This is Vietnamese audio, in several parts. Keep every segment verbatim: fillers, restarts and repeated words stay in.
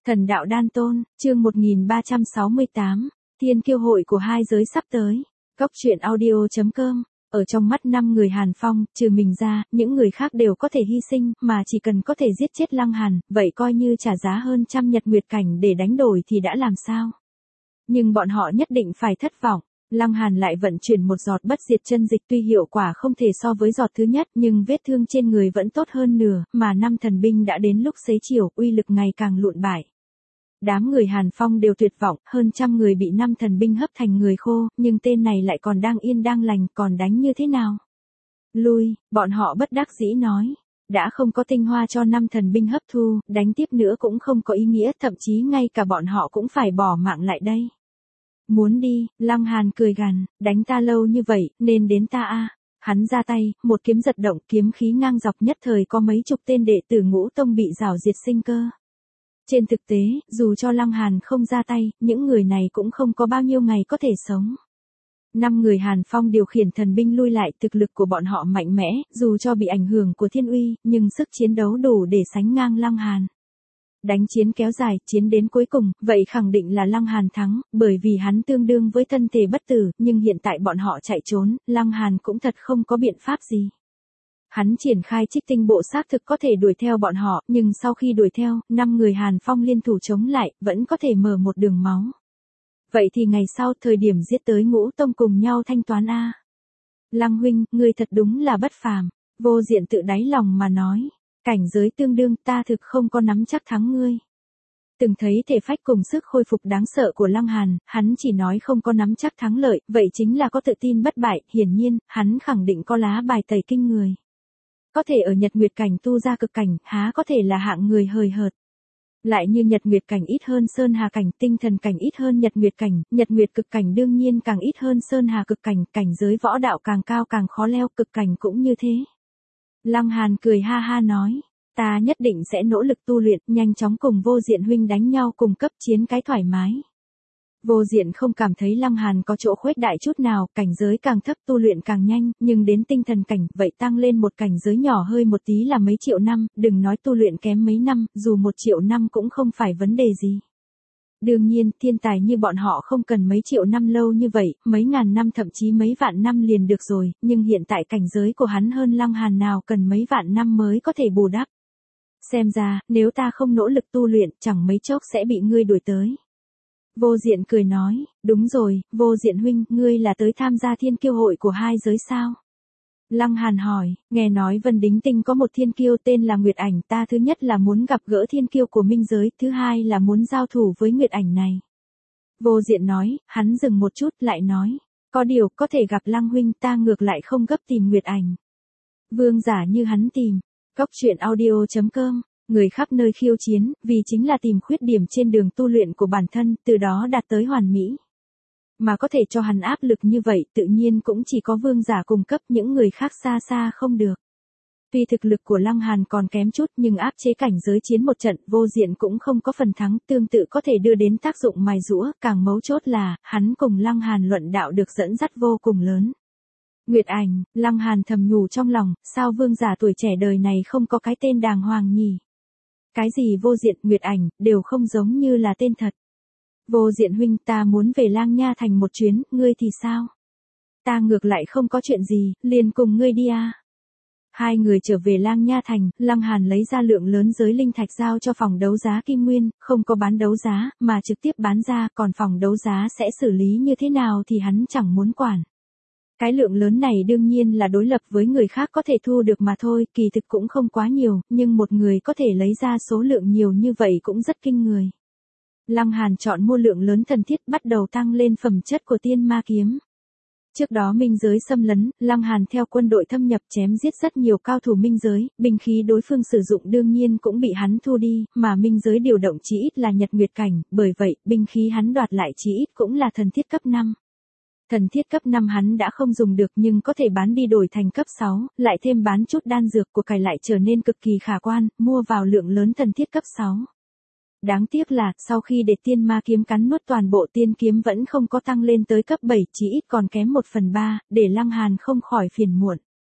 Thần đạo đan tôn, chương một nghìn ba trăm sáu mươi tám, Thiên kiêu hội của hai giới sắp tới. Góc truyện audio chấm com. Ở trong mắt năm người Hàn Phong, trừ mình ra, những người khác đều có thể hy sinh, mà chỉ cần có thể giết chết Lăng Hàn, vậy coi như trả giá hơn trăm nhật nguyệt cảnh để đánh đổi thì đã làm sao. Nhưng bọn họ nhất định phải thất vọng. Lăng Hàn lại vận chuyển một giọt bất diệt chân dịch, tuy hiệu quả không thể so với giọt thứ nhất, nhưng vết thương trên người vẫn tốt hơn nửa, mà năm thần binh đã đến lúc xế chiều, uy lực ngày càng lụn bại. Đám người Hàn Phong đều tuyệt vọng, hơn trăm người bị năm thần binh hấp thành người khô, nhưng tên này lại còn đang yên đang lành, còn đánh như thế nào? Lui, bọn họ bất đắc dĩ nói. Đã không có tinh hoa cho năm thần binh hấp thu, đánh tiếp nữa cũng không có ý nghĩa, thậm chí ngay cả bọn họ cũng phải bỏ mạng lại đây. Muốn đi, Lăng Hàn cười gằn, đánh ta lâu như vậy, nên đến ta a. Hắn ra tay, một kiếm giật động, kiếm khí ngang dọc, nhất thời có mấy chục tên đệ tử Ngũ Tông bị rào diệt sinh cơ. Trên thực tế, dù cho Lăng Hàn không ra tay, những người này cũng không có bao nhiêu ngày có thể sống. Năm người Hàn Phong điều khiển thần binh lui lại, thực lực của bọn họ mạnh mẽ, dù cho bị ảnh hưởng của thiên uy, nhưng sức chiến đấu đủ để sánh ngang Lăng Hàn. Đánh chiến kéo dài, chiến đến cuối cùng, vậy khẳng định là Lăng Hàn thắng, bởi vì hắn tương đương với thân thể bất tử, nhưng hiện tại bọn họ chạy trốn, Lăng Hàn cũng thật không có biện pháp gì. Hắn triển khai trích tinh bộ xác thực có thể đuổi theo bọn họ, nhưng sau khi đuổi theo, năm người Hàn Phong liên thủ chống lại, vẫn có thể mở một đường máu. Vậy thì ngày sau, thời điểm giết tới Ngũ Tông cùng nhau thanh toán a. Lăng huynh, ngươi thật đúng là bất phàm. Vô Diện tự đáy lòng mà nói, cảnh giới tương đương, ta thực không có nắm chắc thắng ngươi. Từng thấy thể phách cùng sức khôi phục đáng sợ của Lăng Hàn, hắn chỉ nói không có nắm chắc thắng lợi, vậy chính là có tự tin bất bại, hiển nhiên, hắn khẳng định có lá bài tẩy kinh người. Có thể ở Nhật Nguyệt cảnh tu ra cực cảnh, há có thể là hạng người hời hợt. Lại như Nhật Nguyệt cảnh ít hơn Sơn Hà cảnh, tinh thần cảnh ít hơn Nhật Nguyệt cảnh, Nhật Nguyệt cực cảnh đương nhiên càng ít hơn Sơn Hà cực cảnh, cảnh giới võ đạo càng cao càng khó leo, cực cảnh cũng như thế. Lăng Hàn cười ha ha nói, ta nhất định sẽ nỗ lực tu luyện, nhanh chóng cùng Vô Diện huynh đánh nhau cùng cấp chiến cái thoải mái. Vô Diện không cảm thấy Lăng Hàn có chỗ khuếch đại chút nào, cảnh giới càng thấp tu luyện càng nhanh, nhưng đến tinh thần cảnh, vậy tăng lên một cảnh giới nhỏ hơi một tí là mấy triệu năm, đừng nói tu luyện kém mấy năm, dù một triệu năm cũng không phải vấn đề gì. Đương nhiên, thiên tài như bọn họ không cần mấy triệu năm lâu như vậy, mấy ngàn năm thậm chí mấy vạn năm liền được rồi, nhưng hiện tại cảnh giới của hắn hơn Lăng Hàn nào cần mấy vạn năm mới có thể bù đắp. Xem ra, nếu ta không nỗ lực tu luyện, chẳng mấy chốc sẽ bị ngươi đuổi tới. Vô Diện cười nói, đúng rồi, Vô Diện huynh, ngươi là tới tham gia thiên kiêu hội của hai giới sao? Lăng Hàn hỏi, nghe nói Vân Đính Tinh có một thiên kiêu tên là Nguyệt Ảnh, ta thứ nhất là muốn gặp gỡ thiên kiêu của minh giới, thứ hai là muốn giao thủ với Nguyệt Ảnh này. Vô Diện nói, hắn dừng một chút lại nói, có điều có thể gặp Lăng huynh, ta ngược lại không gấp tìm Nguyệt Ảnh. Vương giả như hắn tìm. Góc truyện audio chấm com. Người khắp nơi khiêu chiến, vì chính là tìm khuyết điểm trên đường tu luyện của bản thân, từ đó đạt tới hoàn mỹ. Mà có thể cho hắn áp lực như vậy, tự nhiên cũng chỉ có vương giả cung cấp, những người khác xa xa không được. Tuy thực lực của Lăng Hàn còn kém chút, nhưng áp chế cảnh giới chiến một trận, Vô Diện cũng không có phần thắng, tương tự có thể đưa đến tác dụng mài giũa, càng mấu chốt là, hắn cùng Lăng Hàn luận đạo được dẫn dắt vô cùng lớn. Nguyệt Ảnh, Lăng Hàn thầm nhủ trong lòng, sao vương giả tuổi trẻ đời này không có cái tên đàng hoàng nhỉ? Cái gì Vô Diện, Nguyệt Ảnh, đều không giống như là tên thật. Vô Diện huynh, ta muốn về Lang Nha thành một chuyến, ngươi thì sao? Ta ngược lại không có chuyện gì, liền cùng ngươi đi à. Hai người trở về Lang Nha thành, Lăng Hàn lấy ra lượng lớn giới linh thạch giao cho phòng đấu giá Kim Nguyên, không có bán đấu giá, mà trực tiếp bán ra, còn phòng đấu giá sẽ xử lý như thế nào thì hắn chẳng muốn quản. Cái lượng lớn này đương nhiên là đối lập với người khác có thể thu được mà thôi, kỳ thực cũng không quá nhiều, nhưng một người có thể lấy ra số lượng nhiều như vậy cũng rất kinh người. Lăng Hàn chọn mua lượng lớn thần thiết, bắt đầu tăng lên phẩm chất của tiên ma kiếm. Trước đó minh giới xâm lấn, Lăng Hàn theo quân đội thâm nhập chém giết rất nhiều cao thủ minh giới, binh khí đối phương sử dụng đương nhiên cũng bị hắn thu đi, mà minh giới điều động chí ít là Nhật Nguyệt cảnh, bởi vậy, binh khí hắn đoạt lại chí ít cũng là thần thiết cấp năm. Thần thiết cấp năm hắn đã không dùng được nhưng có thể bán đi đổi thành cấp sáu, lại thêm bán chút đan dược của cải lại trở nên cực kỳ khả quan, mua vào lượng lớn thần thiết cấp sáu. Đáng tiếc là, sau khi để tiên ma kiếm cắn nuốt toàn bộ tiên kiếm vẫn không có tăng lên tới cấp bảy, chỉ ít còn kém một phần ba, để Lăng Hàn không khỏi phiền muộn.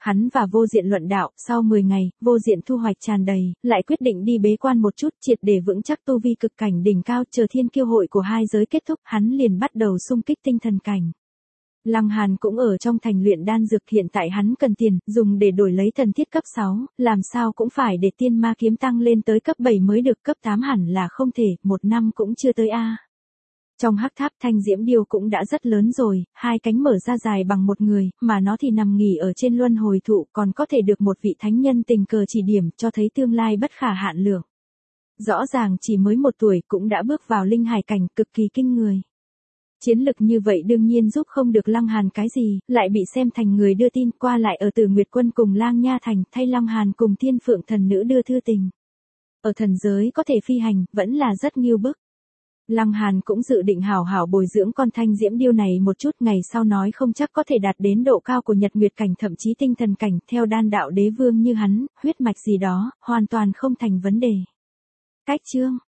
Hắn và Vô Diện luận đạo, sau mười ngày, Vô Diện thu hoạch tràn đầy, lại quyết định đi bế quan một chút, triệt để vững chắc tu vi cực cảnh đỉnh cao, chờ thiên kiêu hội của hai giới kết thúc, hắn liền bắt đầu xung kích tinh thần cảnh. Lăng Hàn cũng ở trong thành luyện đan dược, hiện tại hắn cần tiền, dùng để đổi lấy thần thiết cấp sáu, làm sao cũng phải để tiên ma kiếm tăng lên tới cấp bảy mới được, cấp tám hẳn là không thể, một năm cũng chưa tới a. Trong hắc tháp Thanh Diễm Điêu cũng đã rất lớn rồi, hai cánh mở ra dài bằng một người, mà nó thì nằm nghỉ ở trên luân hồi thụ, còn có thể được một vị thánh nhân tình cờ chỉ điểm, cho thấy tương lai bất khả hạn lượng. Rõ ràng chỉ mới một tuổi cũng đã bước vào linh hải cảnh, cực kỳ kinh người. Chiến lực như vậy đương nhiên giúp không được Lăng Hàn cái gì, lại bị xem thành người đưa tin, qua lại ở Tử Nguyệt Quân cùng Lang Nha Thành, thay Lăng Hàn cùng Thiên Phượng thần nữ đưa thư tình. Ở thần giới có thể phi hành, vẫn là rất nghiêu bức. Lăng Hàn cũng dự định hảo hảo bồi dưỡng con Thanh Diễm Điêu này một chút, ngày sau nói không chắc có thể đạt đến độ cao của Nhật Nguyệt cảnh, thậm chí tinh thần cảnh, theo đan đạo đế vương như hắn, huyết mạch gì đó, hoàn toàn không thành vấn đề. Cách chương